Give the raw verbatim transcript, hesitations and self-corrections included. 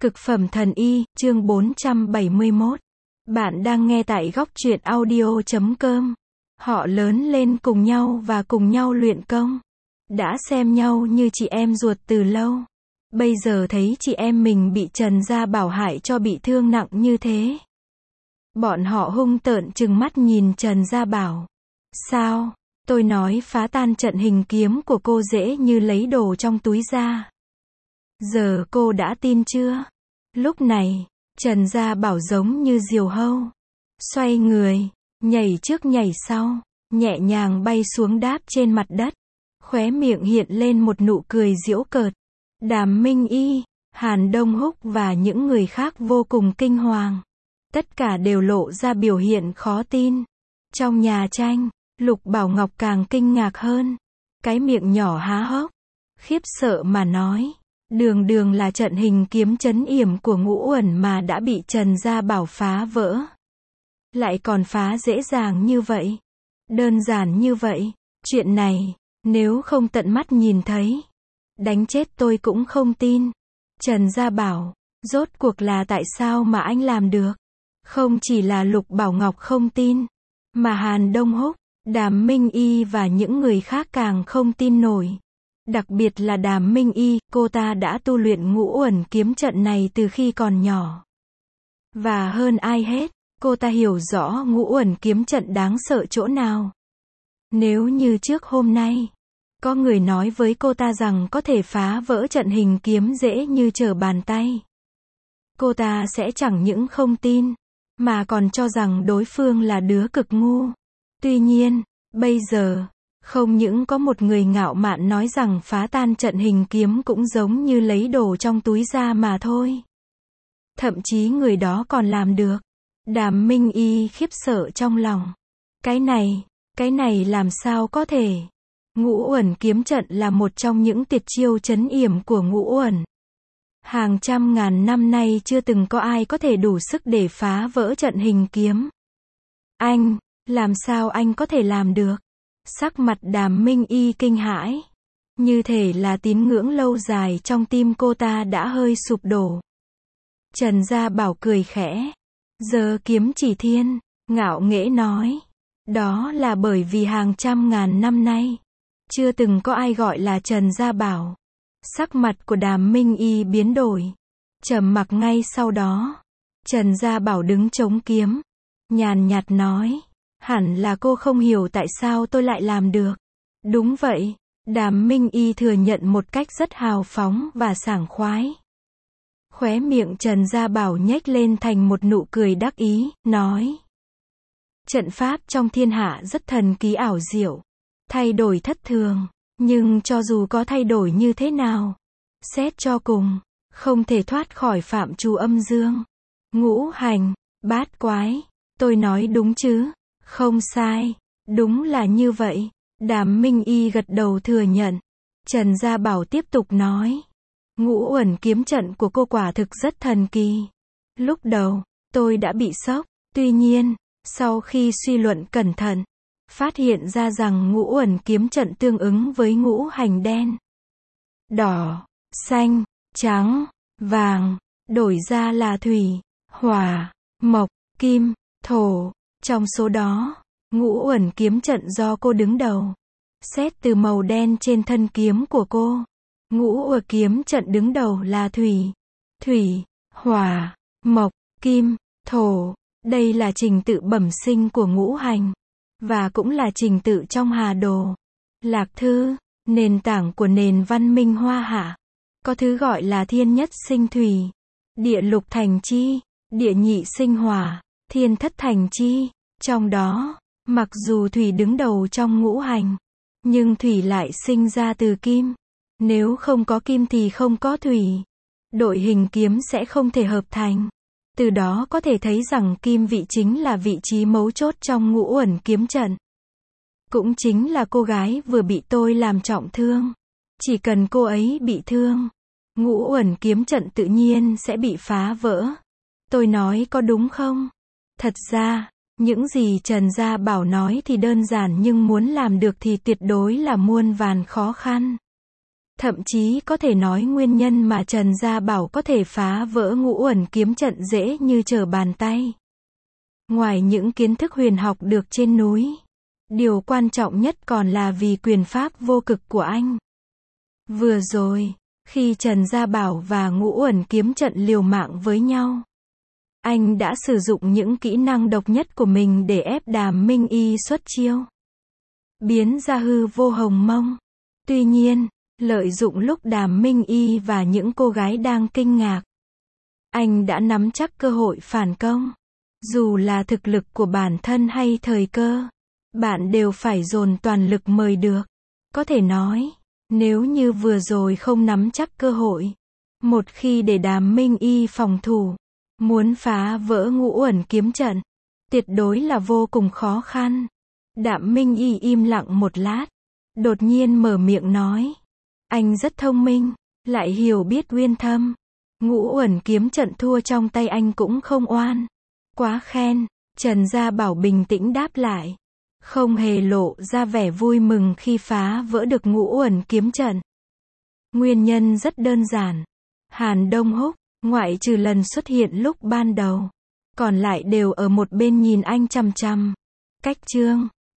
Cực phẩm thần y, chương bốn trăm bảy mươi mốt. Bạn đang nghe tại góc truyện audio chấm com. Họ lớn lên cùng nhau và cùng nhau luyện công. Đã xem nhau như chị em ruột từ lâu. Bây giờ thấy chị em mình bị Trần Gia Bảo hại cho bị thương nặng như thế. Bọn họ hung tợn trừng mắt nhìn Trần Gia Bảo. Sao? Tôi nói phá tan trận hình kiếm của cô dễ như lấy đồ trong túi ra. Giờ cô đã tin chưa? Lúc này, Trần Gia Bảo giống như diều hâu. Xoay người, nhảy trước nhảy sau, nhẹ nhàng bay xuống đáp trên mặt đất. Khóe miệng hiện lên một nụ cười giễu cợt. Đàm Minh Y, Hàn Đông Húc và những người khác vô cùng kinh hoàng. Tất cả đều lộ ra biểu hiện khó tin. Trong nhà tranh, Lục Bảo Ngọc càng kinh ngạc hơn. Cái miệng nhỏ há hốc, khiếp sợ mà nói. Đường đường là trận hình kiếm trấn yểm của Ngũ Uẩn mà đã bị Trần Gia Bảo phá vỡ. Lại còn phá dễ dàng như vậy. Đơn giản như vậy. Chuyện này, nếu không tận mắt nhìn thấy, đánh chết tôi cũng không tin. Trần Gia Bảo, rốt cuộc là tại sao mà anh làm được? Không chỉ là Lục Bảo Ngọc không tin, mà Hàn Đông Húc, Đàm Minh Y và những người khác càng không tin nổi. Đặc biệt là Đàm Minh Y, cô ta đã tu luyện Ngũ Uẩn kiếm trận này từ khi còn nhỏ. Và hơn ai hết, cô ta hiểu rõ Ngũ Uẩn kiếm trận đáng sợ chỗ nào. Nếu như trước hôm nay, có người nói với cô ta rằng có thể phá vỡ trận hình kiếm dễ như trở bàn tay, cô ta sẽ chẳng những không tin, mà còn cho rằng đối phương là đứa cực ngu. Tuy nhiên, bây giờ, không những có một người ngạo mạn nói rằng phá tan trận hình kiếm cũng giống như lấy đồ trong túi ra mà thôi. Thậm chí người đó còn làm được. Đàm Minh Y khiếp sợ trong lòng. Cái này, cái này làm sao có thể? Ngũ Uẩn kiếm trận là một trong những tuyệt chiêu trấn yểm của Ngũ Uẩn. Hàng trăm ngàn năm nay chưa từng có ai có thể đủ sức để phá vỡ trận hình kiếm. Anh, làm sao anh có thể làm được? Sắc mặt Đàm Minh Y kinh hãi. Như thể là tín ngưỡng lâu dài trong tim cô ta đã hơi sụp đổ. Trần Gia Bảo cười khẽ. Giơ kiếm chỉ thiên, ngạo nghễ nói. Đó là bởi vì hàng trăm ngàn năm nay, chưa từng có ai gọi là Trần Gia Bảo. Sắc mặt của Đàm Minh Y biến đổi. Trầm mặc ngay sau đó. Trần Gia Bảo đứng chống kiếm. Nhàn nhạt nói. Hẳn là cô không hiểu tại sao tôi lại làm được. Đúng vậy, Đàm Minh Y thừa nhận một cách rất hào phóng và sảng khoái. Khóe miệng Trần Gia Bảo nhếch lên thành một nụ cười đắc ý, nói. Trận pháp trong thiên hạ rất thần kỳ ảo diệu, thay đổi thất thường, nhưng cho dù có thay đổi như thế nào, xét cho cùng, không thể thoát khỏi phạm trù âm dương, ngũ hành, bát quái, tôi nói đúng chứ? Không sai, đúng là như vậy. Đàm Minh Y gật đầu thừa nhận. Trần Gia Bảo tiếp tục nói. Ngũ Uẩn kiếm trận của cô quả thực rất thần kỳ. Lúc đầu, tôi đã bị sốc. Tuy nhiên, sau khi suy luận cẩn thận, phát hiện ra rằng Ngũ Uẩn kiếm trận tương ứng với ngũ hành đen, đỏ, xanh, trắng, vàng, đổi ra là thủy, hỏa, mộc, kim, thổ. Trong số đó, Ngũ Uẩn kiếm trận do cô đứng đầu. Xét từ màu đen trên thân kiếm của cô, Ngũ Uẩn kiếm trận đứng đầu là thủy, thủy, hỏa, mộc, kim, thổ. Đây là trình tự bẩm sinh của ngũ hành, và cũng là trình tự trong Hà Đồ, Lạc Thư, nền tảng của nền văn minh Hoa Hạ. Có thứ gọi là thiên nhất sinh thủy, địa lục thành chi, địa nhị sinh hỏa, thiên thất thành chi. Trong đó, mặc dù thủy đứng đầu trong ngũ hành, nhưng thủy lại sinh ra từ kim. Nếu không có kim thì không có thủy. Đội hình kiếm sẽ không thể hợp thành. Từ đó có thể thấy rằng kim vị chính là vị trí mấu chốt trong Ngũ Uẩn kiếm trận. Cũng chính là cô gái vừa bị tôi làm trọng thương. Chỉ cần cô ấy bị thương, Ngũ Uẩn kiếm trận tự nhiên sẽ bị phá vỡ. Tôi nói có đúng không? Thật ra, những gì Trần Gia Bảo nói thì đơn giản nhưng muốn làm được thì tuyệt đối là muôn vàn khó khăn. Thậm chí có thể nói nguyên nhân mà Trần Gia Bảo có thể phá vỡ ngũ uẩn kiếm trận dễ như trở bàn tay. Ngoài những kiến thức huyền học được trên núi, điều quan trọng nhất còn là vì quyền pháp vô cực của anh. Vừa rồi, khi Trần Gia Bảo và ngũ uẩn kiếm trận liều mạng với nhau, anh đã sử dụng những kỹ năng độc nhất của mình để ép Đàm Minh Y xuất chiêu, biến ra hư vô hồng mông. Tuy nhiên, lợi dụng lúc Đàm Minh Y và những cô gái đang kinh ngạc, anh đã nắm chắc cơ hội phản công. Dù là thực lực của bản thân hay thời cơ, bạn đều phải dồn toàn lực mới được. Có thể nói, nếu như vừa rồi không nắm chắc cơ hội, một khi để Đàm Minh Y phòng thủ, muốn phá vỡ ngũ uẩn kiếm trận, tuyệt đối là vô cùng khó khăn. Đàm Minh Y im lặng một lát, đột nhiên mở miệng nói. Anh rất thông minh, lại hiểu biết uyên thâm. Ngũ uẩn kiếm trận thua trong tay anh cũng không oan. Quá khen, Trần Gia Bảo bình tĩnh đáp lại, không hề lộ ra vẻ vui mừng khi phá vỡ được ngũ uẩn kiếm trận. Nguyên nhân rất đơn giản. Hàn Đông Húc, ngoại trừ lần xuất hiện lúc ban đầu, còn lại đều ở một bên nhìn anh chằm chằm. Cách chương